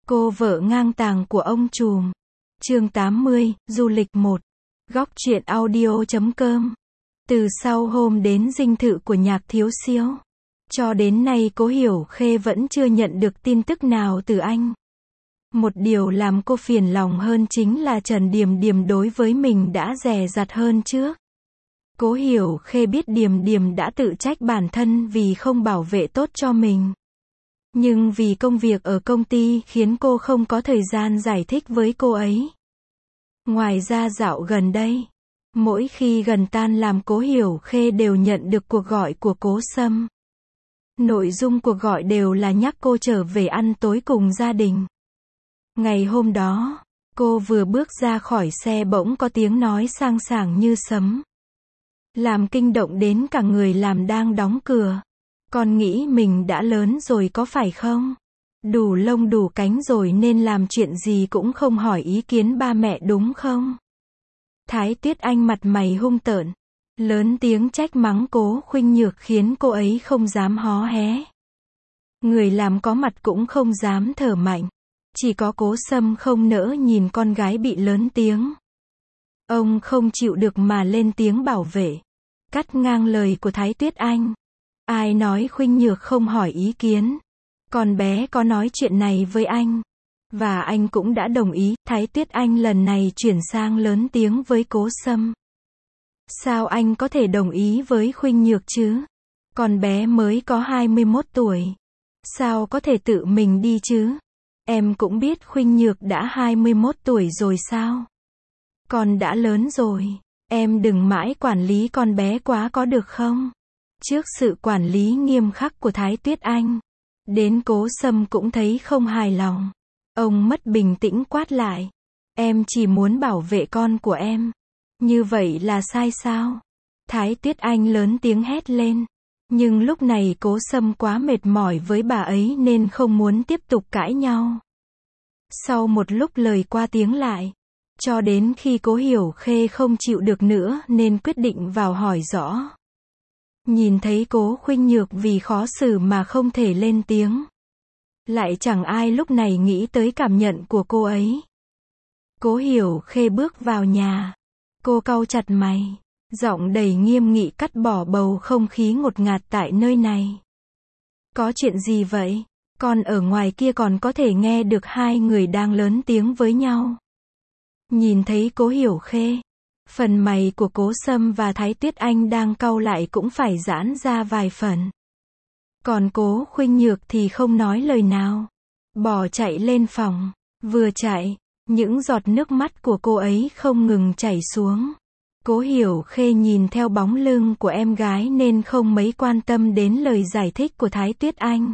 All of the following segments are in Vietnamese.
Cô vợ ngang tàng của ông trùm. Chương 80, du lịch 1. Góc truyện audio.com. Từ sau hôm đến dinh thự của Nhạc Thiếu Siêu, cho đến nay Cố Hiểu Khê vẫn chưa nhận được tin tức nào từ anh. Một điều làm cô phiền lòng hơn chính là Trần Điềm Điềm đối với mình đã dè dặt hơn trước. Cố Hiểu Khê biết Điềm Điềm đã tự trách bản thân vì không bảo vệ tốt cho mình. Nhưng vì công việc ở công ty khiến cô không có thời gian giải thích với cô ấy. Ngoài ra dạo gần đây, mỗi khi gần tan làm Cố Hiểu Khê đều nhận được cuộc gọi của Cố Sâm. Nội dung cuộc gọi đều là nhắc cô trở về ăn tối cùng gia đình. Ngày hôm đó, cô vừa bước ra khỏi xe bỗng có tiếng nói sang sảng như sấm, làm kinh động đến cả người làm đang đóng cửa. Con nghĩ mình đã lớn rồi có phải không? Đủ lông đủ cánh rồi nên làm chuyện gì cũng không hỏi ý kiến ba mẹ đúng không? Thái Tuyết Anh mặt mày hung tợn, lớn tiếng trách mắng Cố Khuynh Nhược khiến cô ấy không dám hó hé. Người làm có mặt cũng không dám thở mạnh. Chỉ có Cố Sâm không nỡ nhìn con gái bị lớn tiếng. Ông không chịu được mà lên tiếng bảo vệ, cắt ngang lời của Thái Tuyết Anh. Ai nói Khuynh Nhược không hỏi ý kiến? Con bé có nói chuyện này với anh, và anh cũng đã đồng ý. Thái Tuyết Anh lần này chuyển sang lớn tiếng với Cố Sâm. Sao anh có thể đồng ý với Khuynh Nhược chứ? Con bé mới có 21 tuổi. Sao có thể tự mình đi chứ? Em cũng biết Khuynh Nhược đã 21 tuổi rồi sao? Con đã lớn rồi. Em đừng mãi quản lý con bé quá có được không? Trước sự quản lý nghiêm khắc của Thái Tuyết Anh, đến Cố Sâm cũng thấy không hài lòng. Ông mất bình tĩnh quát lại. Em chỉ muốn bảo vệ con của em. Như vậy là sai sao? Thái Tuyết Anh lớn tiếng hét lên. Nhưng lúc này Cố Sâm quá mệt mỏi với bà ấy nên không muốn tiếp tục cãi nhau. Sau một lúc lời qua tiếng lại, cho đến khi Cố Hiểu Khê không chịu được nữa nên quyết định vào hỏi rõ. Nhìn thấy Cố Khuynh Nhược vì khó xử mà không thể lên tiếng. Lại chẳng ai lúc này nghĩ tới cảm nhận của cô ấy. Cố Hiểu Khê bước vào nhà. Cô cau chặt mày, giọng đầy nghiêm nghị cắt bỏ bầu không khí ngột ngạt tại nơi này. Có chuyện gì vậy? Con ở ngoài kia còn có thể nghe được hai người đang lớn tiếng với nhau. Nhìn thấy Cố Hiểu Khê, phần mày của Cố Sâm và Thái Tuyết Anh đang cau lại cũng phải giãn ra vài phần. Còn Cố Khuynh Nhược thì không nói lời nào, bỏ chạy lên phòng. Vừa chạy, những giọt nước mắt của cô ấy không ngừng chảy xuống. Cố Hiểu Khê nhìn theo bóng lưng của em gái nên không mấy quan tâm đến lời giải thích của Thái Tuyết Anh.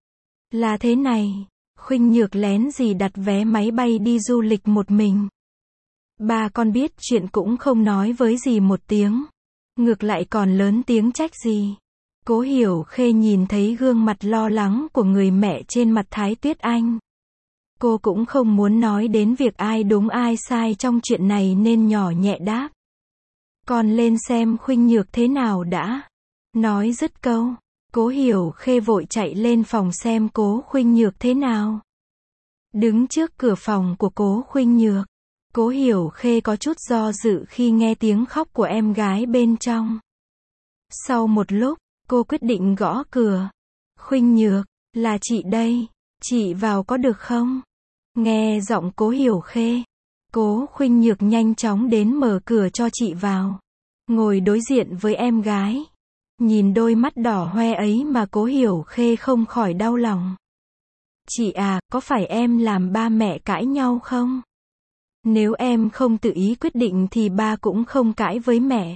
Là thế này, Khuynh Nhược lén gì đặt vé máy bay đi du lịch một mình. Ba con biết chuyện cũng không nói với gì một tiếng. Ngược lại còn lớn tiếng trách gì. Cố Hiểu Khê nhìn thấy gương mặt lo lắng của người mẹ trên mặt Thái Tuyết Anh. Cô cũng không muốn nói đến việc ai đúng ai sai trong chuyện này nên nhỏ nhẹ đáp. Con lên xem Khuynh Nhược thế nào đã. Nói dứt câu, Cố Hiểu Khê vội chạy lên phòng xem Cố Khuynh Nhược thế nào. Đứng trước cửa phòng của Cố Khuynh Nhược, Cố Hiểu Khê có chút do dự khi nghe tiếng khóc của em gái bên trong. Sau một lúc, cô quyết định gõ cửa. Khuynh Nhược, là chị đây, chị vào có được không? Nghe giọng Cố Hiểu Khê, Cố Khuynh Nhược nhanh chóng đến mở cửa cho chị vào. Ngồi đối diện với em gái. Nhìn đôi mắt đỏ hoe ấy mà Cố Hiểu Khê không khỏi đau lòng. Chị à, có phải em làm ba mẹ cãi nhau không? Nếu em không tự ý quyết định thì ba cũng không cãi với mẹ.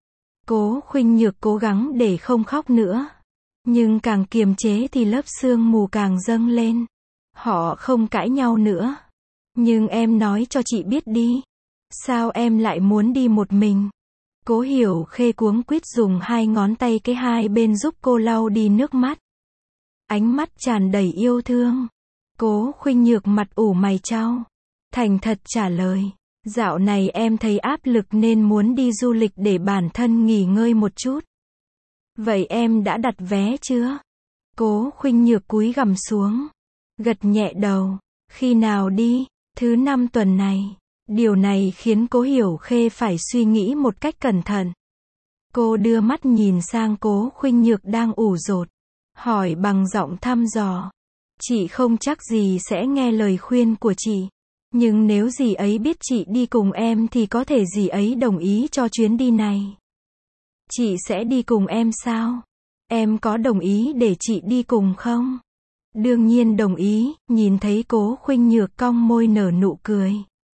Cố Khuynh Nhược cố gắng để không khóc nữa. Nhưng càng kiềm chế thì lớp sương mù càng dâng lên. Họ không cãi nhau nữa. Nhưng em nói cho chị biết đi. Sao em lại muốn đi một mình? Cố Hiểu Khê cuống quýt dùng hai ngón tay cái hai bên giúp cô lau đi nước mắt. Ánh mắt tràn đầy yêu thương. Cố Khuynh Nhược mặt ủ mày chau, thành thật trả lời. Dạo này em thấy áp lực nên muốn đi du lịch để bản thân nghỉ ngơi một chút. Vậy em đã đặt vé chưa? Cố Khuynh Nhược cúi gằm xuống, gật nhẹ đầu. Khi nào đi? Thứ 5 tuần này. Điều này khiến Cố Hiểu Khê phải suy nghĩ một cách cẩn thận. Cô đưa mắt nhìn sang Cố Khuynh Nhược đang ủ rột, hỏi bằng giọng thăm dò. Chị không chắc dì sẽ nghe lời khuyên của chị. Nhưng nếu dì ấy biết chị đi cùng em thì có thể dì ấy đồng ý cho chuyến đi này. Chị sẽ đi cùng em sao? Em có đồng ý để chị đi cùng không? Đương nhiên đồng ý, nhìn thấy Cố Khuynh Nhược cong môi nở nụ cười.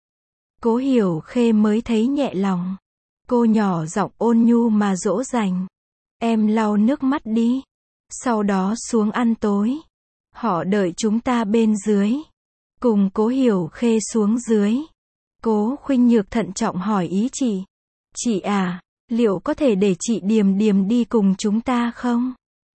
Cố Hiểu Khê mới thấy nhẹ lòng. Cô nhỏ giọng ôn nhu mà dỗ dành. Em lau nước mắt đi. Sau đó xuống ăn tối. Họ đợi chúng ta bên dưới. Cùng Cố Hiểu Khê xuống dưới. Cố Khuynh Nhược thận trọng hỏi ý chị. Chị à, liệu có thể để chị Điềm Điềm đi cùng chúng ta không?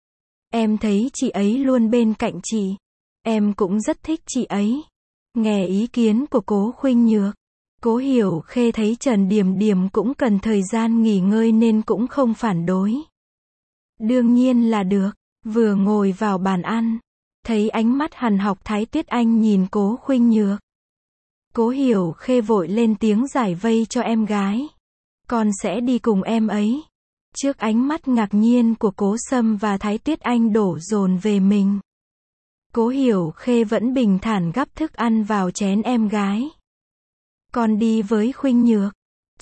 Em thấy chị ấy luôn bên cạnh chị. Em cũng rất thích chị ấy. Nghe ý kiến của Cố Khuynh Nhược, Cố Hiểu Khê thấy Trần Điềm Điềm cũng cần thời gian nghỉ ngơi nên cũng không phản đối. Đương nhiên là được. Vừa ngồi vào bàn ăn, thấy ánh mắt hằn học Thái Tuyết Anh nhìn Cố Khuynh Nhược. Cố Hiểu Khê vội lên tiếng giải vây cho em gái. Con sẽ đi cùng em ấy. Trước ánh mắt ngạc nhiên của Cố Sâm và Thái Tuyết Anh đổ dồn về mình, Cố Hiểu Khê vẫn bình thản gắp thức ăn vào chén em gái. Con đi với Khuynh Nhược.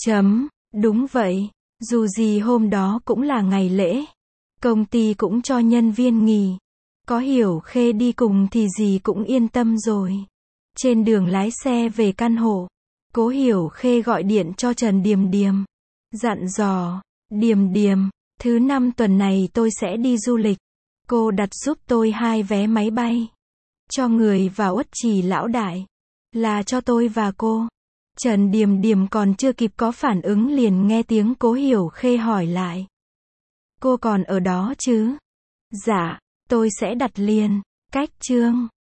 Đúng vậy. Dù gì hôm đó cũng là ngày lễ. Công ty cũng cho nhân viên nghỉ. Có Hiểu Khê đi cùng thì dì cũng yên tâm rồi. Trên đường lái xe về căn hộ, Cố Hiểu Khê gọi điện cho Trần Điềm Điềm. Dặn dò, Điềm Điềm, thứ 5 tuần này tôi sẽ đi du lịch. Cô đặt giúp tôi 2 vé máy bay. Cho người vào Uất Trì Lão Đại. Là cho tôi và cô. Trần Điềm Điềm còn chưa kịp có phản ứng liền nghe tiếng Cố Hiểu Khê hỏi lại. Cô còn ở đó chứ? Dạ, tôi sẽ đặt liền. Cách chương